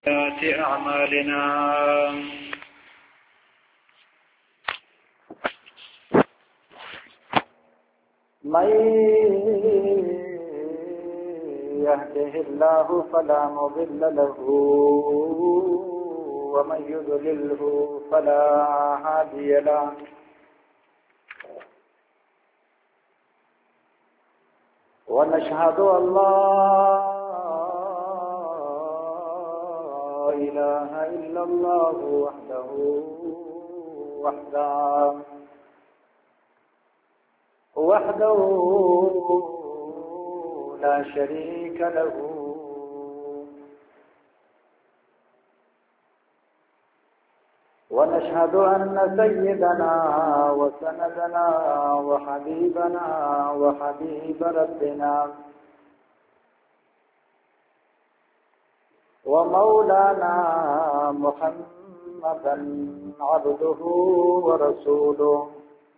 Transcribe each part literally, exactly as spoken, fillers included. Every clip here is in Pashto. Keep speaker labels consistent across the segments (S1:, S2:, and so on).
S1: سيئات أعمالنا
S2: من يهده الله فلا مضل له ومن يضلله فلا هادي له ونشهد أن لا إله إلا الله وحده وحده وحده لا شريك له ونشهد أن سيدنا وسندنا وحبيبنا وحبيب ربنا ومولانا محمدا عبده ورسوله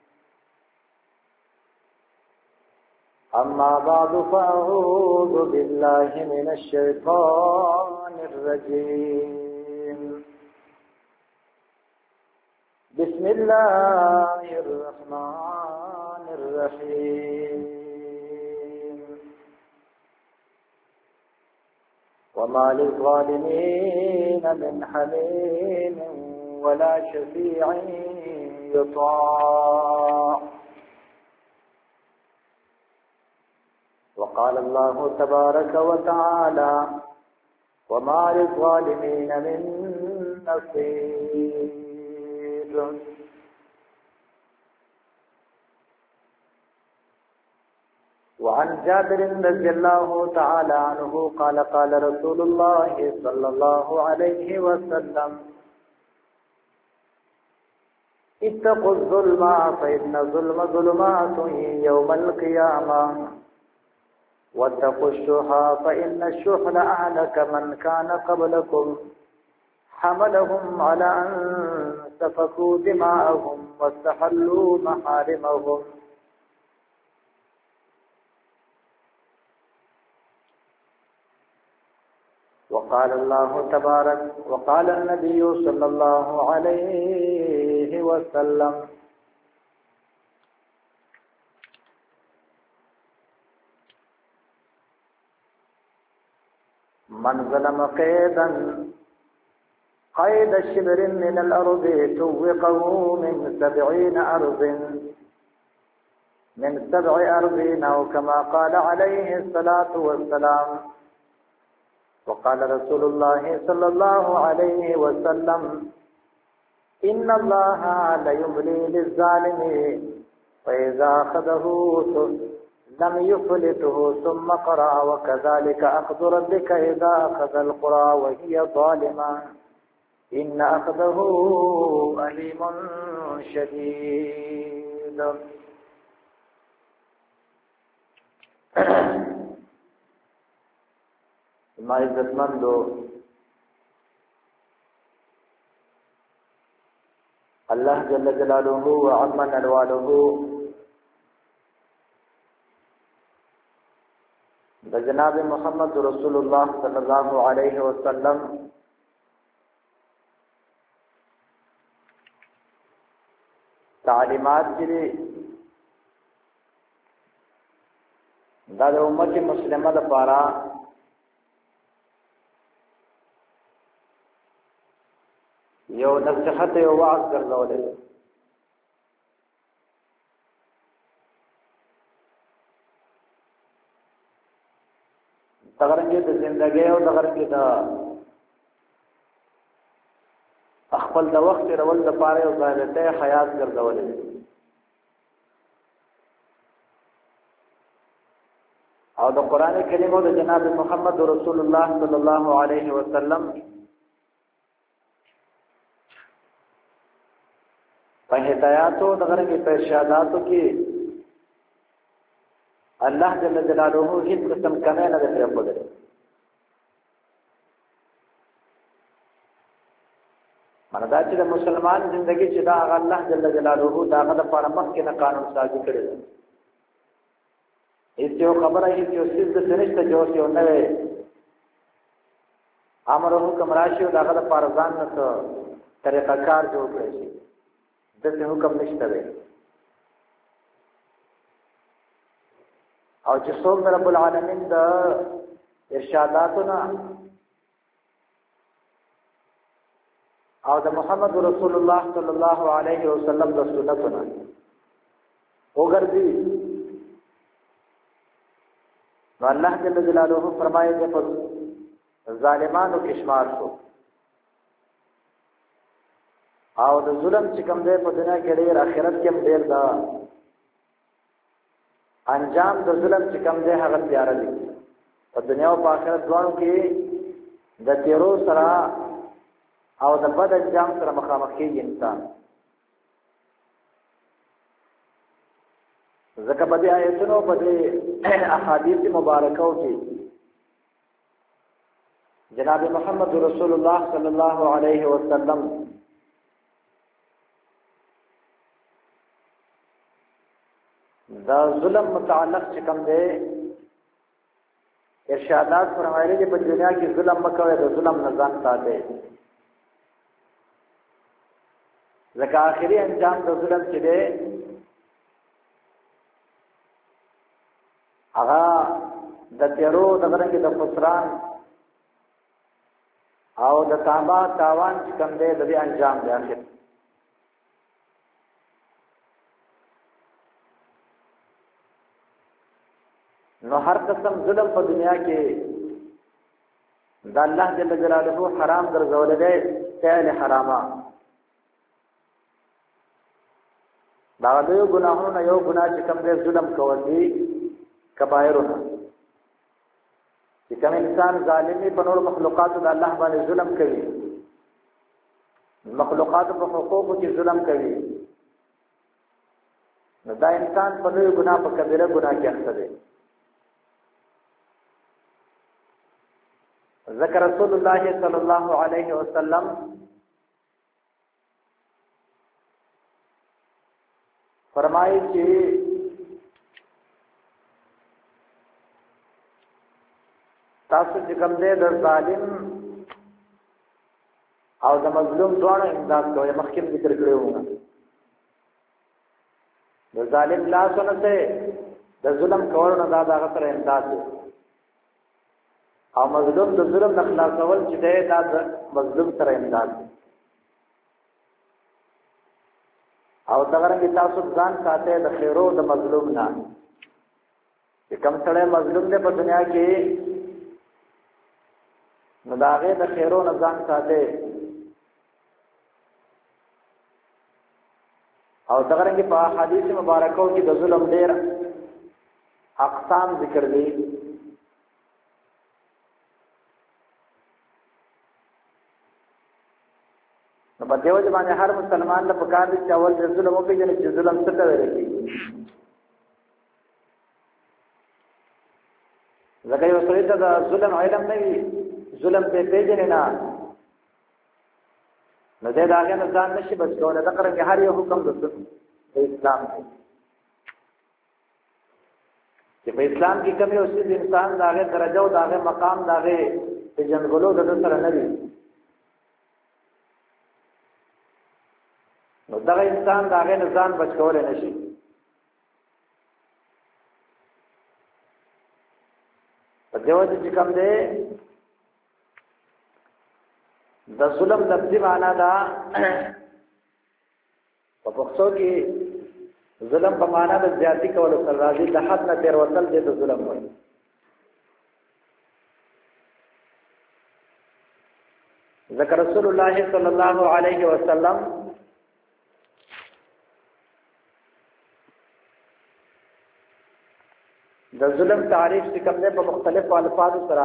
S2: أما بعد فأعوذ بالله من الشيطان الرجيم بسم الله الرحمن الرحيم وما للظالمين من حميم ولا شفيع يطاع وقال الله تبارك وتعالى وما للظالمين من نصير. وعن جابر رضي الله تعالى عنه قال قال رسول الله صلى الله عليه وسلم اتقوا الظلم فإن الظلم ظلمات يوم القيامة واتقوا الشح فإن الشح أهلك من كان قبلكم حملهم على أن سفكوا دماءهم واستحلوا محارمهم. وقال الله تبارك وقال النبي صلى الله عليه وسلم من ظلم قيدا قيد شبر من الأرض توقه من سبعين أرض من سبع أرضين أو كما قال عليه الصلاة والسلام. وقال رسول الله صلى الله عليه وسلم إن الله ليملي للظالم فإذا أخذه لم يفلته ثم قرأ وكذلك أخذ ربك إذا أخذ القرى وهي ظالمة إن أخذه أليم شديد. ما عزت مندو الله جل جلاله وعم نواله بجناب محمد رسول الله صلی اللہ علیہ وسلم تعلیمات جری دا د امت مسلمه لپاره یو نصیحت یو وعظ ګرځولې دغرنګه د ژوندۍ او دغرنګه د خپل د وخت رول د پاره او ځانته حیات ګرځولې او د قران کریم او د جناب محمد رسول الله صلی الله علیه وسلم په هدایاتو دغرنګه په ارشاداتو کې الله جل جلاله هیڅ قسم کمی نه دی پرېښودلی. معنی دا چې د مسلمان زندگی چې دا الله جل جلاله دا هغه د لپاره مخکې نه قانون سازي کړی دی. هیڅ یو خبره هیڅ یو څیز د نشته چې اوس یو نوی امر حکم راشي او دغه پارزان نه څه طریقه کار جوړ کړی شي دغه حکم نشته دی او چې څوک رب العالمین د ارشاداتنا او د محمد رسول الله صلی الله علیه وسلم د سنتنا وګرځي نو الله جل جلاله فرمایي چې په ظالمانو کې شمار شو او د ظلم چې کوم دی په دنیا کې ډېر آخرت کې هم ډېر دا انجام د ظلم چې کوم دی هغه تیار دي په دنیا او په آخرت دواړو کې د تیرو سره او د بد انجام سره مخامخ کېږي انسان ځکه په دې آیتونو په دې احادیث مبارکو کې جناب محمد رسول الله صلی الله علیه وسلم دا ظلم متعلق چې کوم دی ارشادات فرمایلي دي په دنیا کې ظلم مکوئ د ظلم نه ځان ساتئ ځکه آخري انجام د ظلم چې دی هغه د تیرو د غرنګ د خسران او د تابا تاوان چې کوم دی د دې انجام دی اخر نو هر قسم ظلم په دنیا کې د الله جل جلاله حرام ګرځول دی فعل حرامه دا د یو ګناهونو یو ګناه چې کوم دی ظلم کول دي کبائرونه چې کوم انسان ظالمي په نور مخلوقات د الله باندې ظلم کوي مخلوقات په حقوقو کې ظلم کوي نو دا انسان په یو ګناه په کبیره ګناه کې اخته دی ذکر رسول الله صلی الله علیه وسلم فرمایي چې تاسو چې کوم دې د ظالم او د مظلوم دواړو امداد کوئ مخکې ذکر کړی و د ظالم لاسونه ته د ظلم کول نه دا دغه سره امداد دی او مظلوم د ظلم نه خلاصول چې دی دا د مظلوم سره امداد دی او دغه رنګ تاسو ځان ساتئ د خیرو د مظلوم نه چې کوم سره مظلوم دی په دنیا کې نو دا هغه د خیرو نه ځان ساتئ او دغه رنګ په حدیث مبارکو کې د ظلم ډېر اقسام ذکر دي نو په دیو باندې هر مسلمان له پکار دي چې اول د ظلم او پیژنې چې ظلم څه ته ویل کېږي ځکه یو سړی ته د ظلم علم نه وي ظلم په پیژنې نه نو دې دا هغه نه ځان نشي بچ کولای دا کړه هر یو حکم د اسلام دی چې په اسلام کې کوم یو څه انسان دا هغه درجه او دا هغه مقام دا هغه په جنګولو د سره نه دی نو دا انسان دا هغه نه ځان بچ کولای نشي په دیو چې کوم دی د ظلم لفظي معنا دا په پښتو کې ظلم په معنا د زیاتی کول سره راځي د حد نه تیر وصل دي د ظلم وایي ذکر رسول الله صلی الله علیه وسلم د ظلم تعریف چې کوم نه په مختلفو الفاظو سره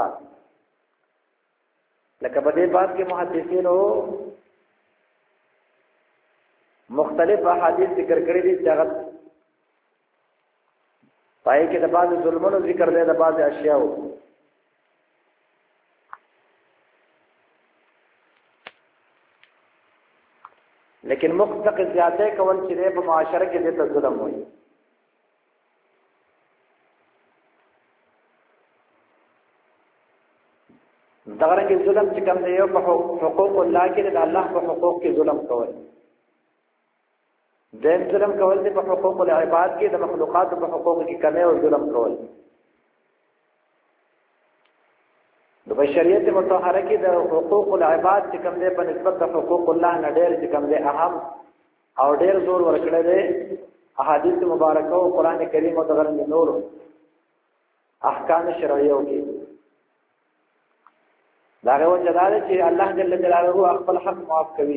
S2: لکه په دې باب کې محدثینو مختلف احادیث ذکر کړی دي چې هغه پای کې د بعض ظلمونو ذکر دی د بعض اشیاء لیکن مطلق زیاته کول چې په معاشره کې د ظلم وایي دغه رنګ ظلم چې کوم دی یو په حقوق الله کې د الله په حقوق کې ظلم کول دیم ظلم کول دی په حقوق العباد کې د مخلوقات په حقوق کې کمی او ظلم کول د بشریت متطهره کې د حقوق العباد چې کوم دی په نسبت د حقوق الله نه ډېر چې کوم دی اهم او ډېر زور ورکړی دی احادیث مبارکه او قران کریم او دغه نور احکام شرعیه کې دا غو جلاله چې الله جل جلاله خپل حق معاف کوي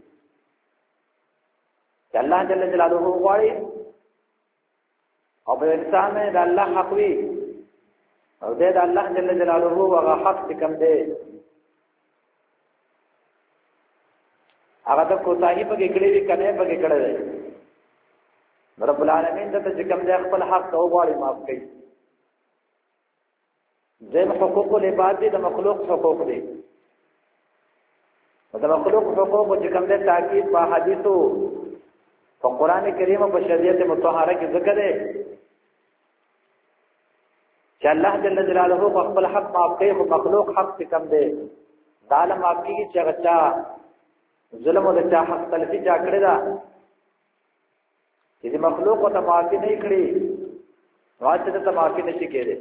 S2: چې الله جل جلاله غواړي او په انسان د الله حق وي او د الله جل جلاله هغه حق کم دی هغه د کوتاهی په کې کړي وي کنه په کې کړي رب العالمین د چې کم دی خپل حق او غواړي معاف کوي دیم حقوق العباد دي د مخلوق حقوق دي د مخلوق حقوق چې کوم دي تاکید په حدیثو په قران کریم او په شریعت مطهره کې ذکر دی چې الله جل جلاله خپل حق معاف کوي او مخلوق حق څخه کم دی دا له معاف کیږي چې غچا ظلم او د چا حق تلفي چا کړی دا چې مخلوق او ته معافي نه کړی واځي ته معافي نشي کېږي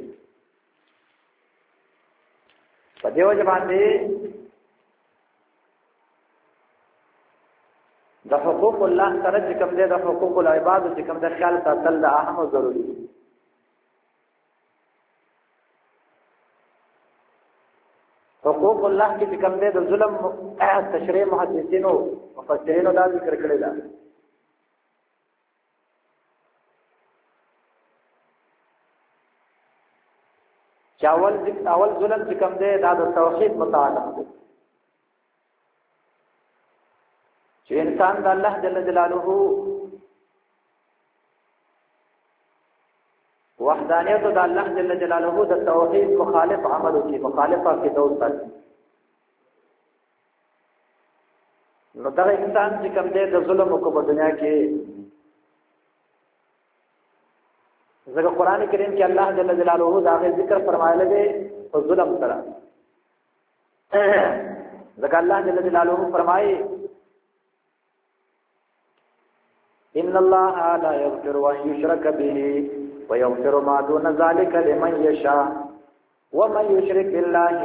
S2: په دیو ځبان دي د حقوق الله سره چې کوم دي د حقوق العباد چې کوم د خیال ساتل د اهم او ضروري دي حقوق الله کې کوم دي د ظلم تشریح محدثینو مفسرینو دا ذکر کړی دا چاول اول ظلم چې کوم دی دا د توحید متعلق دی چې انسان د الله جل جلاله وحدانیت د الله جل جلاله د توحید مخالف عمل کوي مخالفه کې دوستان نو دا انسان چې کوم دی د ظلم کو په دنیا کې ځکه قران کریم کې الله جل جلاله دا ذکر فرمایلی دی او ظلم سره ځکه الله جل جلاله فرمایي ان الله لا يغفر ان يشرك به ويغفر ما دون ذلك لمن يشاء ومن يشرك بالله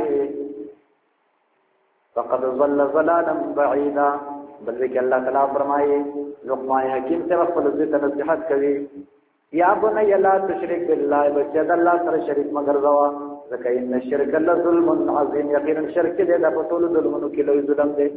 S2: فقد ضل ضلالا بعيدا بلکې الله تعالی فرمایي لقمان حکیم سے خپل ذات نصیحت کوي یا بنی لا تشرک بالله بچد الله سره شریک مگر روا ځکه ان الشرك لظلم عظیم یقینا شرک دې د ټول ظلمونو کې لوی ظلم دی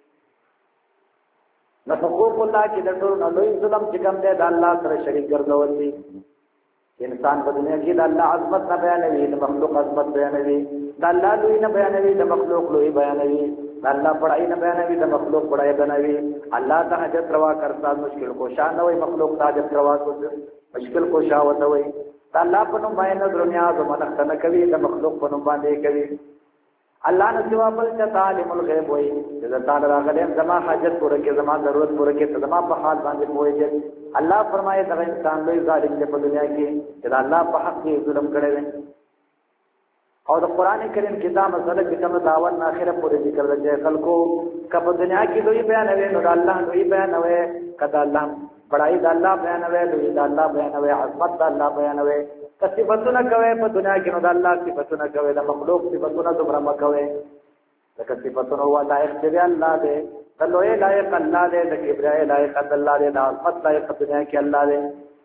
S2: نو حقوق الله کې د ټول لوی ظلم چې کوم دی د الله سره شریک ګرځول دي انسان په دنیا کې د الله عظمت نه بیانوي د مخلوق عظمت بیانوي د الله لوی نه بیانوي د مخلوق لوی بیانوي د الله بڑائی نه بیانوي د مخلوق بڑائی بیانوي الله ته حاجت روا کرتا مشکل کوشا نه وي مخلوق ته حاجت روا کوي مشکل کوشا وته وي د الله په نوم باندې دنیا زمانه نه کوي د مخلوق په نوم باندې کوي الله نه سوا بل ته عالم الغیب وي چې تعالی راغلی زما حاجت پوره کې زما ضرورت پوره کې زما په حال باندې پوهیږي الله فرمایي دا انسان لوی ظالم دی په دنیا کې چې الله په حق کې ظلم کړی دی او د قران کریم کې دا مسله چې کوم داون اخره پورې ذکر راځي خلکو کله دنیا کې دوی بیانوي نو الله دوی بیانوي کدا الله بڑائی د الله بیانوي دوی د الله بیانوي عظمت د الله بیانوي صفاتونه کوي په دنیا کې نو د الله صفاتونه کوي د مخلوق صفاتونه دومره مکوي لکه صفاتونه هو لایق دی الله دی د لوی لایق الله دی د کبرای لایق الله دی د عظمت لایق دنیا کې الله دی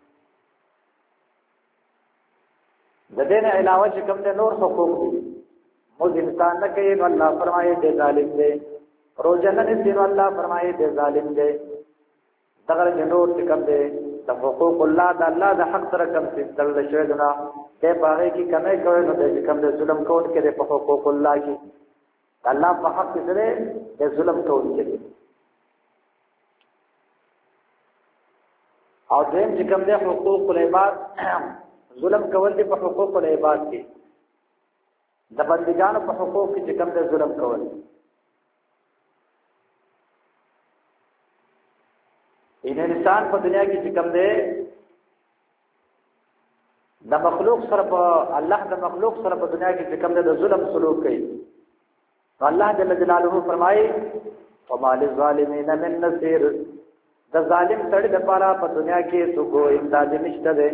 S2: د دین علاوه چې کوم د نور حقوق دي مو انسان نه کوي نو الله فرمایي دی ظالم دی روزنه دې نو الله فرمایي دی ظالم دی دغه نور چې کوم دی د حقوق الله د الله د حق سره کوم څه تل شوی دنا ته باغې کې کمې کوي نو د کوم د ظلم کوون کې د حقوق الله کې الله په حق سره د ظلم کوون کې او دیم چې کوم د حقوق العباد ظلم کول دي په حقوق العباد کې د بندګانو په حقوق کې چې کوم د ظلم کول ان انسان په دنیا کې چې کوم دی د مخلوق سره په الله د مخلوق سره په دنیا کې چې کوم دی د ظلم سلوک کوي الله جل جلاله فرمایي وما للظالمین من نصير د ظالم سړي د پاره په دنیا کې څوک امداد نشته ده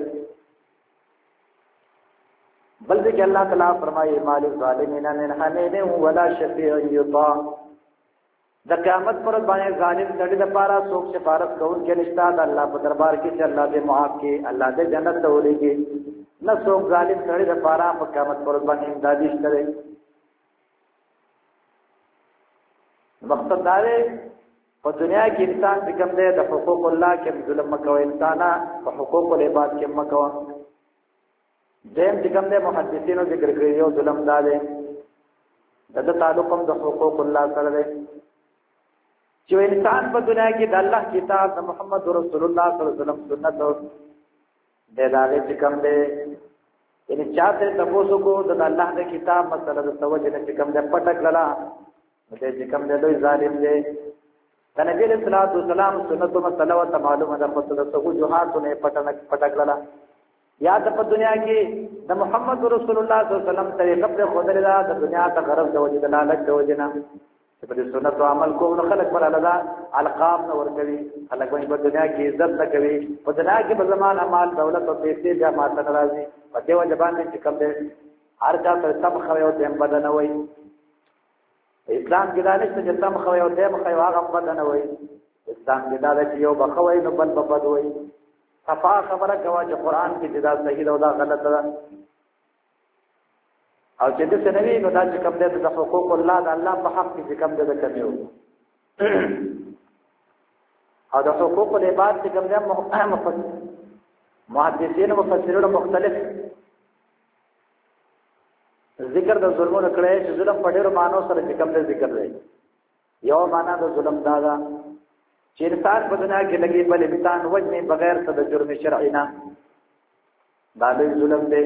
S2: بلکې الله تعالی فرمایي ما للظالمین من حمیم ولا شفیع یطاع د قیامت پر باندې ظالم سړي د پاره څوک سفارت کوونکی نشته د الله په دربار کې چې الله دې معاف کړي الله دې جنت ته ولېږي نه څوک ظالم سړي د پاره په قیامت پر باندې امداد نشته ده مقصد دا دی په دنیا کې انسان چې کوم دی د حقوق الله کې ظلم مکوي انسان په حقوق العباد کې مکوي دیم چې کوم دی محدثینو ذکر کړی یو ظلم دا دی د تعلق هم د حقوق الله سره دی چې انسان په دنیا کې د الله کتاب د محمد رسول الله صلی الله علیه وسلم سنت او د دالې چې کوم دی یعنی چاته تاسو کو د الله د کتاب مسله د توجه چې کوم دی پټک للا دې چې کوم دی دوی ظالم دی د نبی صلی الله علیه وسلم سنت او مسله او معلومه ده په تاسو جوهاتونه پټنک پټک للا یا د په دنیا کې د محمد رسول الله صلی الله علیه وسلم طریقه پر خدای دا د دنیا ته غرض د وجه د لالچ د وجه نه په دې سنت او عمل کوو خلک پر الله القاب نه ور کوي خلک په دنیا کې عزت نه کوي په دنیا کې په زمان مال دولت او پیسې بیا ماته ناراضي په دې وجه باندې چې کوم دې هر چا ته سم خوي او دیم بدن وي اسلام کې دا نشته چې سم خوي او دیم خوي هغه بدن وي اسلام کې دا چې یو بخوي نو بل بد وي صفا خبره کوا چې قران کې دا صحیح او دا غلط ده او چې د سنوي نو دا چې کوم دې د حقوق الله د الله په حق کې کوم دې کمی وو او د حقوق العباد چې کوم دې محدثین او مفسرین مختلف ذکر د ظلمونو کړه چې ظلم په ډېرو معنی سره چې کوم دې ذکر دی یو معنا د ظلم دا ده چې انسان په دنیا کې لګي بل انسان وجنه بغیر څه د جرم شرعي نه دا د ظلم دی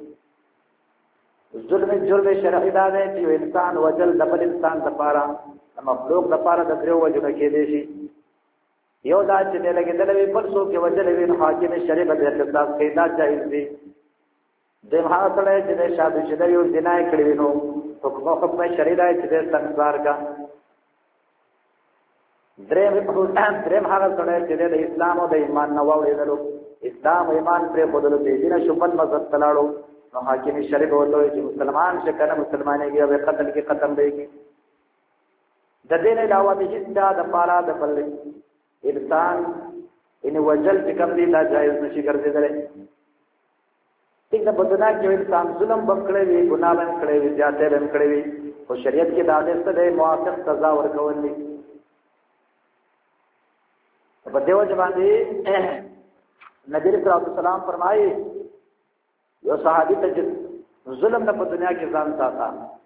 S2: ظلم جرم شرعي دا دی چې انسان وجل د بل انسان لپاره مخلوق لپاره د درو وجنه کې دی شي یو دا چې لګي دلوي بل څوک کې وجل وي حاکم شریعت د اختصاص کې دا جایز دی د هغه سره چې د شادو شده یو جنای کړی نو حکم حکم شریعت چې د سنسار کا دریم په دریم هغه سره چې د اسلام او د ایمان نو وړېدلو اسلام او ایمان پر خودلو دي دینه شپن مزد تلاړو نو حاکم شریعت وته چې مسلمان شه کنه مسلمانېږي او قتل کې ختم دیږي د دې نه علاوه د هیڅ د پالا د بل انسان ان وجل چې کوم دي لا جایز نشي ګرځیدل څنګه په دنیا کې انسان ظلم وکړي وي ګناه وکړي وي ځاته وکړي وي او شریعت کې د عادت سره موافق سزا ورکول دي په دیو باندې نبی صلی الله علیه وسلم فرمایي یو صحابي ته ظلم نه په دنیا کې ځان ساته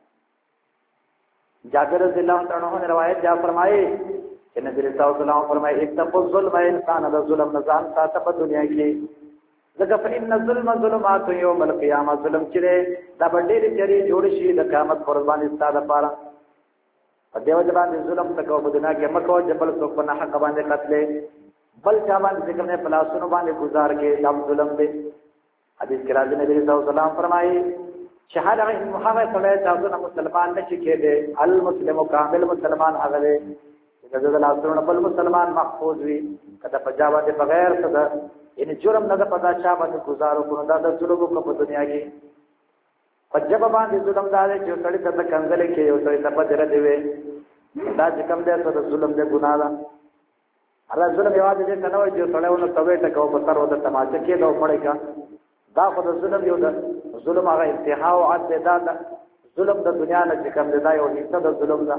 S2: جابر رضی الله تعالی عنہ روایت جا فرمایي چې نبی صلی الله علیه وسلم فرمایي اتقوا الظلم انسان د ظلم نه ځان ساته په دنیا کې ځکه په ان الظلم ظلمات یوم القیامه ظلم چې دا باندې لري جوړ شي د قیامت پر باندې ستاده پاره په دیو باندې ظلم تکو په دنیا کې مکو جبل څوک په حق باندې قتل بل چا باندې ذکر نه پلاسونو باندې گزار کې دا ظلم دی حدیث کې راځي نبی صلی الله علیه وسلم فرمایي شهادت محمد صلی الله علیه وسلم مسلمان نشي کېده المسلم کامل مسلمان هغه دی چې د الله بل مسلمان محفوظ وي کله په جواب دي بغیر څه یعنی جرم نه د پتا چا باندې گزارو کو دا د ظلم کو په دنیا کې پجب باندې ظلم دار چې سړی ته کنځل کې یو سړی ته بدر دی وي دا چې کوم دې ته ظلم دې ګناه ده الله ظلم یوازې دې کنه وي چې سړی ونه توې ټکو په سر وته تماشه کې دا پړې کا دا خو د ظلم یو ده ظلم هغه انتها او عد ده ظلم د دنیا نه چې کوم دا یو حصہ د ظلم ده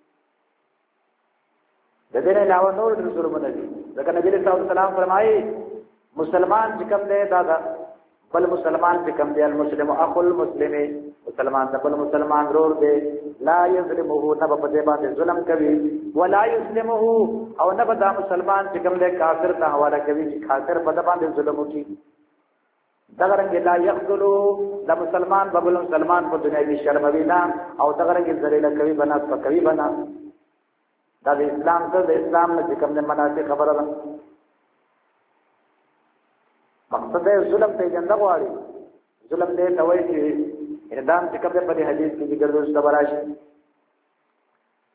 S2: د دې نه علاوه نور د ظلم نه دي ځکه نبی صلی الله علیه وسلم فرمایي مسلمان چې کوم دی دا بل مسلمان چې کوم دی المسلم اخو المسلم مسلمان د بل مسلمان ورور دی لا یظلمه نه په دې باندې ظلم کوي ولا یظلمه او نه په دا مسلمان چې کوم دی کافر ته حواله کوي چې کافر په دې باندې ظلم کوي دا رنګ لا یخذلو د مسلمان په بل مسلمان په دنیا کې شرموي نه او دا رنګ ذلیل کوي بنا کوي بنا دا د اسلام ته د اسلام نه چې کوم دی مناسب خبره ده مقصد ہے ظلم ته جنده غواړي ظلم دې ته وایي چې اردام چې کوم په حدیث کې ذکر دوست براشي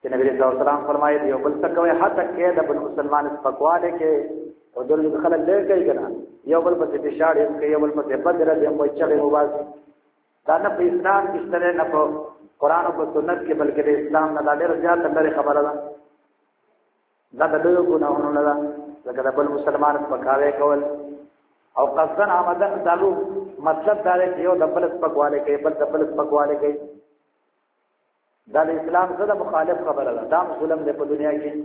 S2: چې نبی صلی الله علیه وسلم فرمایي یو بل څه کوي حتی کې د بل مسلمان سپکواله کې او دغه خلک ډېر کوي کنه یو بل په دې شاړې کې یو بل په دې بدر دې مو چلے مواز دا نه په اسلام کې ستره نه په قران او سنت کې بلکې د اسلام نه ډېر زیات لري خبره ده دا د دوی ګناهونو نه ده لکه د بل مسلمان سپکاوي کول او قصدن آمدن دالو مطلب دا دی چې یو د بل سپکواله کوي بل د بل سپکواله کوي دا د اسلام سره مخالف خبره ده دا ظلم دی په دنیا کې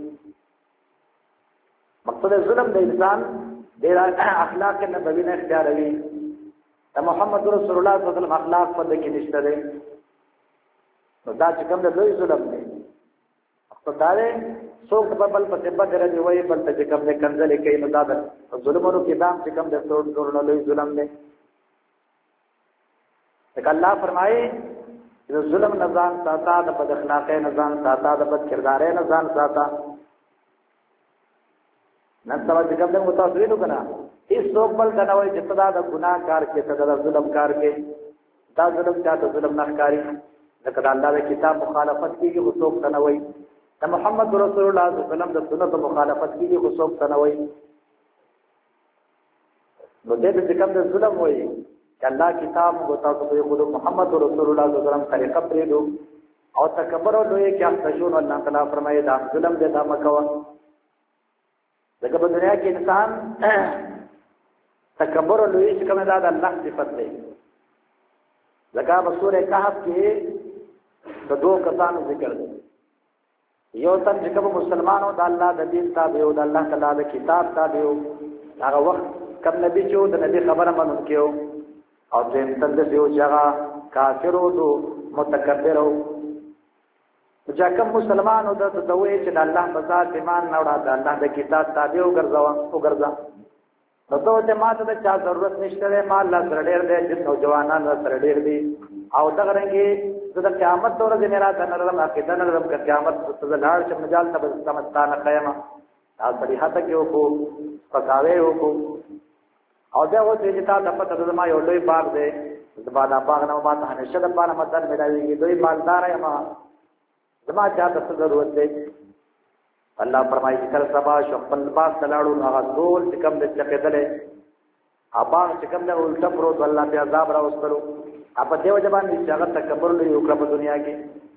S2: مقصد ظلم د انسان ډیر اخلاق نبوي نه اختیاروي د محمد رسول الله صلی الله علیه وسلم اخلاق په دې کې نشته دي نو دا چې کوم د دوی ظلم دی مقصد دا دی څوک په بل په تبه درځي وایي بل ته کوم نه کنځلې کوي نو دا د ظلمونو کې دام چې کوم د څوک ټول لوی ظلم دی ځکه الله فرمایي د ظلم نظام ساته د بد اخلاقۍ نظام ساته د بد کردارۍ نظام ساته نن سبا چې کوم د متاثرینو کنه هیڅ څوک بل نه وایي چې دا د ګناه کار کې ته د ظلم کار کې دا ظلم چاته ظلم نه ښکاري ځکه د الله د کتاب مخالفت کیږي خو څوک نه وایي د محمد رسول الله صلی الله علیه وسلم د سنت مخالفت کیږي خو څوک نه وایي نو دې چې کوم د ظلم وایي چې الله کتاب مو تاسو ته خود محمد رسول الله صلی الله علیه وسلم طریقه پرې دو او تکبر او لوی کې احتشون الله تعالی فرمایي دا ظلم دې دا مکوا دغه په دنیا کې انسان تکبر او لوی چې کوم دا د الله صفت دی لکه په سورې کهف کې د دوه کسانو ذکر دی یو تن چې کوم مسلمانانو د الله د دین تابع او د الله تعالی د کتاب تابع او هغه وخت کوم نبی چې د نبی خبره منونکو او دې تند دیو جگہ کافر او دو متکبر او چې کوم مسلمانانو د دوی چې د الله په ذات ایمان نه وړا د الله د کتاب تابع او ګرځوا او ګرځا نو ته ماته د چا ضرورت نشته ما الله سره ډېر دې چې نوجوانان سره ډېر دي او دا غرنګي د قیامت دور دې میرا د نرم عقیده نرم د قیامت د لاړ چې مجال ته سمستانه قیامه او صحیح ته کې وو پکاوي وو او دا و چې تا د پته د ما یو لوی باغ دی د باغ باغ نه ما ته همیشه د باندې مدد ملایوي دوی مالدار یم زما چاته ضرورت دی الله فرمایي چې کله سبا شو خپل باغ تلاړو هغه ټول چې کوم د چقیدلې ابا چې کوم د الټا پروت الله بیا عذاب را وستلو اپ دیو جبان چې هغه تکبر لري او په دنیا کې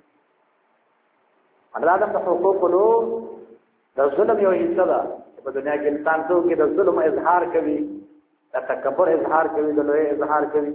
S2: الله د حقوق له د ظلم یو حصہ ده په دنیا کې انسان څو کې د ظلم اظهار کوي د تکبر اظهار کوي د لوی اظهار کوي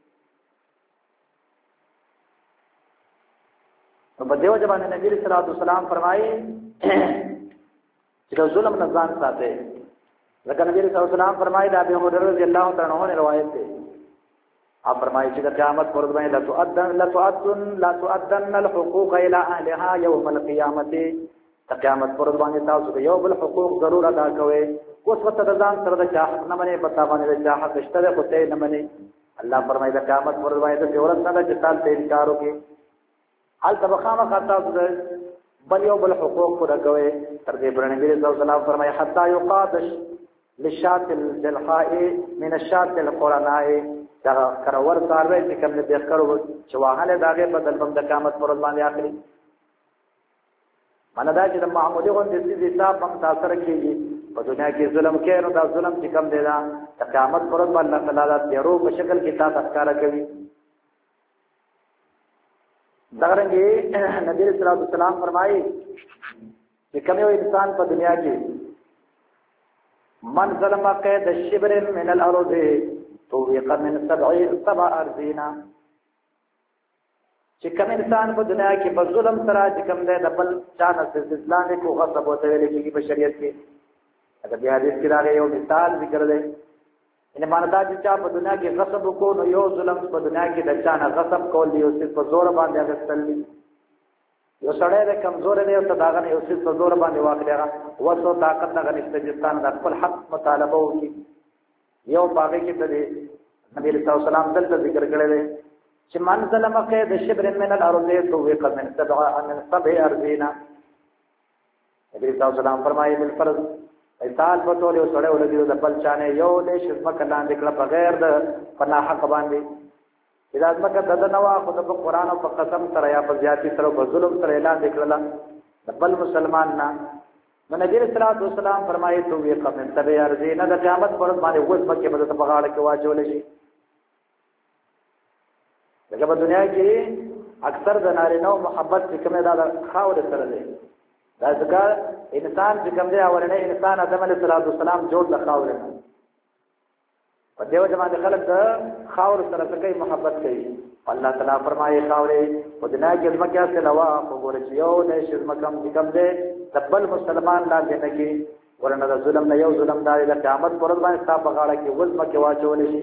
S2: نو په دیو جبان نبی صلی الله علیه وسلم فرمایي چې د ظلم نه ځان ساتي لکه نبی صلی الله علیه وسلم فرمایي دا ابو هريره رضی الله تعالی عنہ روایت ده آپ فرمایي چې د قیامت پر ورځ باندې لا تؤدن لا تؤدن لا تؤدن الحقوق الى اهلها يوم القيامه قیامت پر ورځ باندې تاسو یو بل حقوق ضرور ادا کوئ اوس وخت د ځان سره د چاحت نه منې پتا باندې د چاحت شته خو ته نه منې الله فرمایي د قیامت پر ورځ باندې د ورځ نه د چتال ته انکار وکړي حال تبخامه خاطا بل یو بل حقوق پورا کوي تر دې برنه نبی صلی الله علیه وسلم فرمایي حتا یقادش للشات الجلحاء من الشات القرناء دا کرور کاروي چې کوم دې ښکرو چې واهله داګه بدل بم د قیامت پر ورځ باندې اخلي مانه دا چې د معمولی غون د دې حساب هم تاثیر کوي په دنیا کې ظلم کوي نو دا ظلم چې کوم دی دا قیامت پر ورځ الله تعالی د تیرو په شکل کې تاسو ښکارا کوي دغرنګي نبی صلی الله علیه وسلم فرمایي چې کوم یو انسان په دنیا کې من ظلم قید الشبر من الارض تويق من سبع سبع ارضینا چې کوم انسان په دنیا کې په ظلم سره چې کوم دی د بل چانه اسلامي کو غصب وته ویل کېږي په شریعت کې اگر بیا حدیث کې راغلی یو مثال ذکر دی ان ماندا چې چا په دنیا کې غصب کو نو یو ظلم په دنیا کې د چانه غصب کول دی او صرف په زور باندې غسل دی یو سړی د کمزور دی او تداغه یو صرف په زور باندې واقعا وسو طاقت نه غنښتجستان د خپل حق مطالبه وکړي یو باغې کې د نبی صلی الله علیه وسلم دلته ذکر کړی دی چې من ظلم قید شبر من الارض تويق من سبع من سبع ارضینا نبی صلی الله علیه وسلم فرمایي بالفرض ایثال په ټول یو سړی ولګي د بل چانه یو له شزمه کلان دکړه بغیر د پناه حق باندې اذا ځمکه د نوا خو د قرآن او په قسم سره یا په زیاتی سره په ظلم سره اعلان وکړه بل مسلمان نه. نو نبی رسول الله والسلام فرمایي تو وی قبل تبع ارزي نه د قیامت پر باندې وځ مکه په د بغاړه کې واچول شي. دغه په دنیا کې اکثر د نارینه محبت چې کومه دا خاور سره دی. دا ځکه انسان چې کوم دی اورنه انسان آدم علیه السلام جوړ د خاور نه. په دیو جماعت خلک د خاور سره څنګه محبت کوي. الله تعالی فرمایي خاورې په دنیا کې مکه سره لوا وګورئ چې یو د شرمکم چې کوم دی تبل مسلمان لا دې نه کې ورنه د ظلم نه یو ظلم دار د قیامت پر ورځ باندې صاحب غاړه کې وځ مکه واچول شي.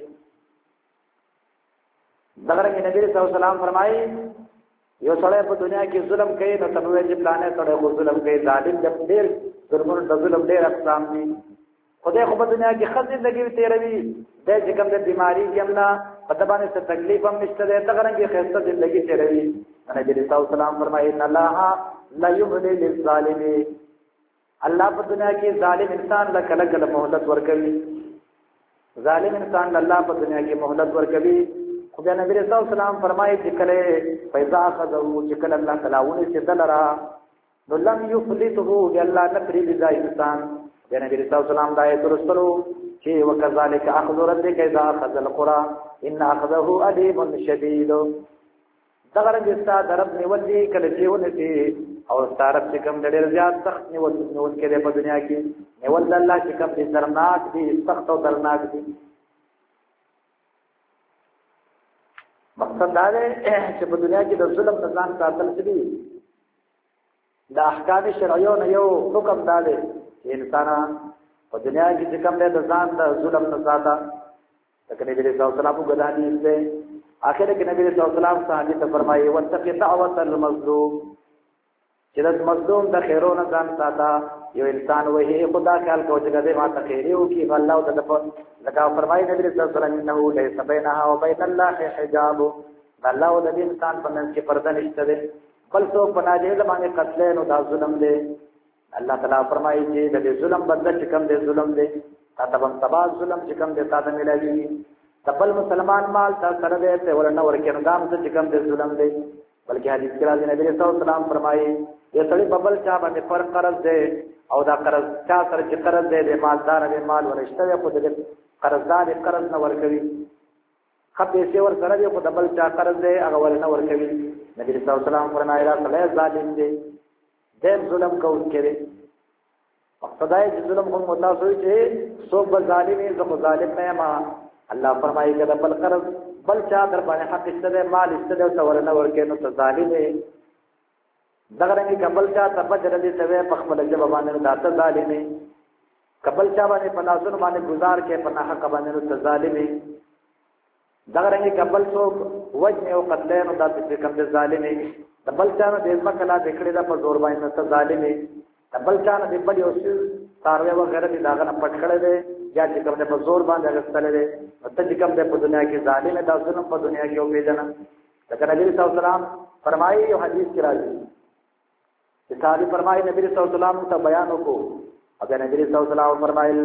S2: دغه رنګ نبی صلی الله علیه وسلم فرمایي یو سړی په دنیا کې ظلم کوي نو تبوی چې پلانې سړی خو ظلم کوي ظالم جب ډېر ظلمونو د ظلم ډېر اقسام دي. خدای خو په دنیا کې ښه زندګي تېروي د چې کوم د بیماری کې هم نه په د باندې څه تکلیف هم نشته دی دغه رنګ ښایسته زندګي تېروي. نبی صلی الله علیه وسلم فرمایي ان الله لا یملی للظالم. الله په دنیا کې ظالم انسان له کله کله مهلت ورکوي. ظالم انسان الله په دنیا کې مهلت ورکوي. خو بیا نبی رسول الله سلام فرمایي چې کله پیدا خذو چې کله الله تعالی ونی چې دلرا نو لم یفلته الله نفری بذا انسان. بیا نبی رسول الله سلام دایته رسولو چې وکذالک اخذ ربک اذا اخذ القرى ان اخذه الیم شدید. دغه رنګستا درب نیول دي کله چې ونی او ستارب چې کوم ډېر زیات سخت نیول نیول کړي په دنیا کې نیول د الله چې کوم دي درناک دي سخت او درناک دي. مقصد دا دی چې په دنیا کې د ظلم نه ځان ساتل دي. د احکام شرعیو نه یو حکم دا دی چې انسان په دنیا کې چې کوم دی د ځان د ظلم نه ساته. لکه نبی صلی الله علیه وسلم کو غدانی دی اخر کې نبی صلی الله علیه وسلم صحابه ته فرمایي واتقي دعوة المظلوم چې د مظلوم د خیرونو ځان ساته. یو انسان وایي خدا خیال کو چې دې ما ته خیریو کې الله او د په لکه فرمایي نبی صلی الله علیه وسلم انه ليس بينها وبين الله حجاب. الله او د انسان په منځ کې پرده نشته ده بل څو پناجې باندې قتل نو دا ظلم دی. الله تعالی فرمایي چې د ظلم بدل چې کوم دی ظلم دی تاسو تبا ظلم چې کوم دی تاسو ملایي تبل مسلمان مال تاسو سره دی ته ورنه ورکه نظام چې کوم دی ظلم دی. بلکې حدیث کې راځي نبی صلی الله علیه وسلم فرمایي یو سړی ببل چا باندې پر قرض دی او دا قرض چا سره چې قرض دی د مالدار به مال ورشته خو د قرضدار قرض نه ورکوي خپې سی ور سره دی خو د بل چا قرض دی هغه ور نه ورکوي. نبی صلی الله علیه وسلم فرمایي را سړی ظالم دی دیم ظلم کوي. مقصد دا چې ظلم کوم متاسوي چې څوک به ظالمي زه خو ظالم نه یم. الله فرمایي کله بل قرض بل چا در باندې حق استده مال استده او ورنه ورکې نو ته ظالم دی. دغه رنګ کبل چا تبجر دي ته په خپل جواب باندې داته ظالم دی. کبل چا باندې په لاسونو باندې گزار کې په حق باندې نو ته ظالم دی. دغه رنګ کبل څوک وجه او قتل نو داته کوم دی ظالم دی. بل چا نه دې مکه لا دکړه د په زور باندې نو ته ظالم دی. بل چا نه دې بل یو څه ساروي وغیرہ دي داغه نه پټ کړل دی یا چې کوم په زور باندې غستل دی ته چې کوم په دنیا کې ظالم دی دا ظلم په دنیا کې او پیژنه. لکه نبی صلی الله علیه وسلم فرمایي یو حدیث کې راځي چې صحابي فرمایي نبی صلی الله علیه وسلم ته بیان وکړو او نبی صلی الله علیه وسلم فرمایل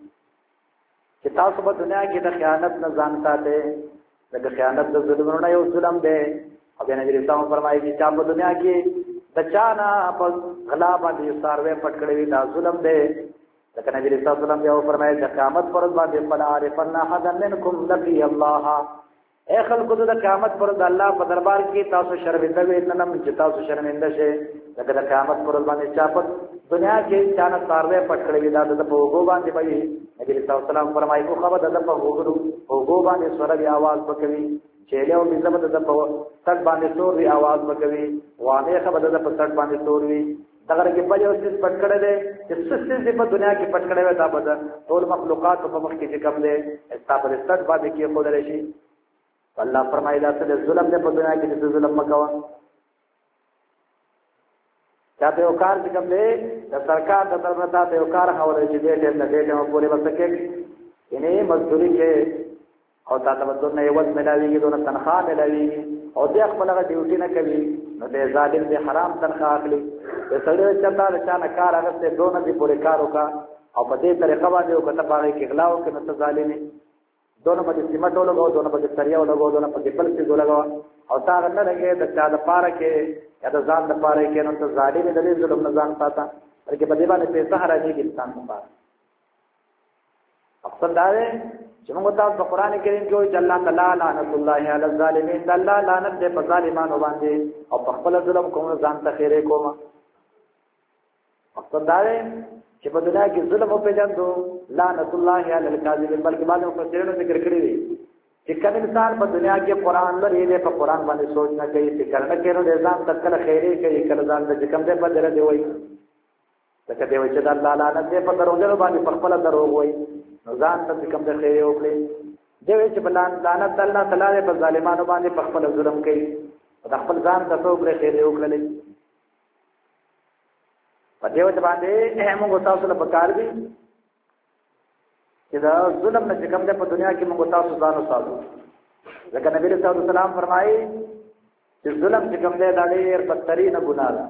S2: چې تاسو په دنیا کې د خیانت نه ځان ساتئ. د خیانت د ظلمونو یو ظلم دی او نبی صلی الله علیه وسلم فرمایي چې په دنیا کې د چانا په غلا باندې ساروي پټ کړی دا ظلم دی. لکه نبی صلی الله علیه وسلم یو فرمایي د قیامت پر باندې فلا عارفن احد منکم لقي الله. اے خلکو د قیامت پر د الله په دربار کې تاسو شرمنده وي نه نم چې تاسو شرمنده شئ. لکه د قیامت پر باندې چا په دنیا کې چانا ساروي پټ کړی دا د په وګو باندې وي. نبی صلی الله علیه وسلم فرمایي کو خبر د په وګو وګو باندې سورې आवाज وکوي چهله او مزمت د په تک باندې سوري आवाज وکوي وانه خبر د په تک باندې سوري. دغه کې بل یو څه پټ کړی دی چې څه په دنیا کې پټ کړی وي دا به ټول مخلوقات په مخ کې کم دی استابل ست باندې کې خو درې شي. الله فرمایي دا څه ظلم دی په دنیا کې چې ظلم مکوا. چا په کار چې کوم دی د سرکار د طرف نه ته یو کار حواله چې دې ټیم نه دې ټیم پورې وسکه ینه مزدوري کې او تا ته بدونه یو څه ملاويږي دونه تنخواه ملاويږي او دې خپل هغه ډیوټي نه کوي نو دې ظالم دې حرام تنخواه اخلي. د سړی چې تا د چا نه کار هغه ته دونه دې پورې کار وکا او په دې طریقه باندې او کته باغې کې غلا او کې نو ظالمي دونه په سیمټو لګاو دونه په سریاو لګاو دونه په بل څه لګاو او تا نه لګي د چا د پاره کې یا د ځان لپاره کې نو ته ظالم دې ظلم نه ځان پاتا بلکې په دې باندې پیسې حرامي کې انسان لپاره اقصد دا دی چې موږ تاسو په قران کریم کې وایي چې الله تعالی لعنت الله علی الظالمین د الله لعنت دې په ظالمانو باندې او په خپل ظلم کوم ځان ته خیره کوم اقصد دا دی چې په دنیا کې ظلم او پیژندو لعنت الله علی الکاذبین بلکې باندې په سرونو ذکر کړی دی چې کوم انسان په دنیا کې قران لري دې په قران باندې سوچ نه کوي فکر نه کوي نو ځان ته کله خیره کوي کله ځان ته کوم دې په دره دی وایي لکه دی وایي چې د الله لعنت دې په دروغجنو باندې په خپل دروغ وایي نو ځان ته کوم د خیر وکړي دی وایي چې بلان لعنت الله تعالی په ظالمانو باندې په خپل ظلم کوي د خپل ځان ته څوک خیر وکړي په دې وجه باندې موږ تاسو له پکار دي چې دا ظلم نه کوم د په دنیا کې موږ تاسو ځان وساتو ځکه نبی رسول الله سلام فرمایي چې ظلم چې کوم دی دا ډېر بدترین ګناه ده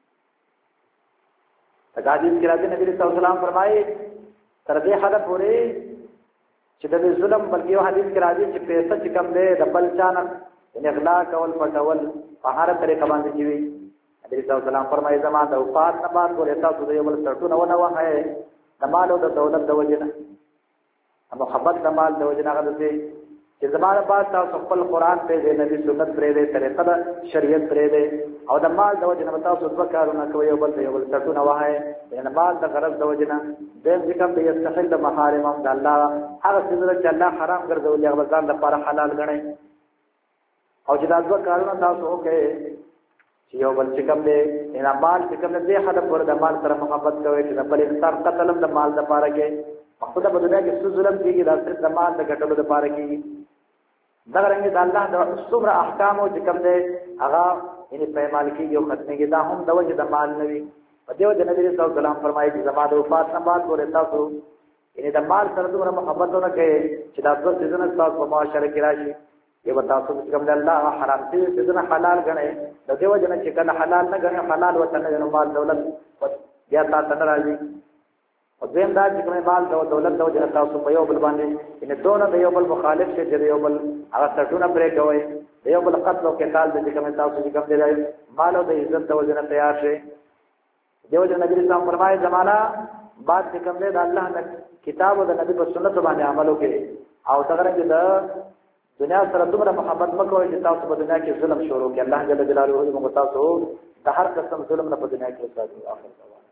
S2: حدیث کې راځي نبی رسول الله سلام فرمایي تر دې حد پورې چې د ظلم بلکې یو حدیث کې راځي چې پیسې چې کم دی د بل چانه اغلا کول پټول په هر طریقه باندې کیږي نبی رسول الله سلام فرمایي زما د وفات نه بعد ګورې تاسو د یو بل سرټونه ونه وهه د مال او د دولت د وجنه محبت د مال د وجنه غلطي چې زماره بعد تاسو خپل قران په دې نبی سنت پرې دې طریقه د شریعت پرې دې او د مال د وجنه تاسو د کارونه کوي یو بل یو بل سرټونه وهه د مال د غرض د وجنه د ذکر د یستحل د محارم د الله هغه څه چې الله حرام ګرځولي هغه ځان لپاره حلال ګڼي او چې دا د کارونه تاسو وکړي چې یو بل چې کوم دې ان مال چې کوم دې حد پر د مال سره محبت کوي چې د بل انسان قتل د مال لپاره کې مقصد په دنیا کې څه ظلم کیږي دا صرف د مال د ګټلو لپاره کیږي دا رنګ د الله د څومره احکام او چې کوم دې هغه یعنی په مال کې یو ختمه کې دا هم د وجه د مال نه وي په دې وجه نبی رسول الله فرمایي چې زما د وفات نه بعد ورته تاسو یعنی د مال سره دومره محبتونه کوي چې دا څه ځنه تاسو په معاشره کې راشي یو تاسو چې کوم د الله حرام دي چې نه حلال غنئ د دې وجه نه چې کنه حلال نه غنئ حلال وته نه مال دولت یا تاسو نه راځي او زم دا چې کوم مال د دولت د وجه تاسو په یو بل باندې ان دوه د یو بل مخالف شي د یو بل هغه سټونه پرې کوي د یو بل قتل او قتال د کوم تاسو چې کوم دی مال او د عزت د وجه نه تیار شي دیو جن نبی اسلام فرمایي زمانہ بعد چې کوم دی د الله د کتاب او د نبی په سنت باندې عمل وکړي او څنګه چې د دنیا سره دومره محبت مکوئ چې تاسو په دنیا کې ظلم شروع کړئ الله جل جلاله موږ تاسو د هر قسم ظلم نه په دنیا کې وساتي اخر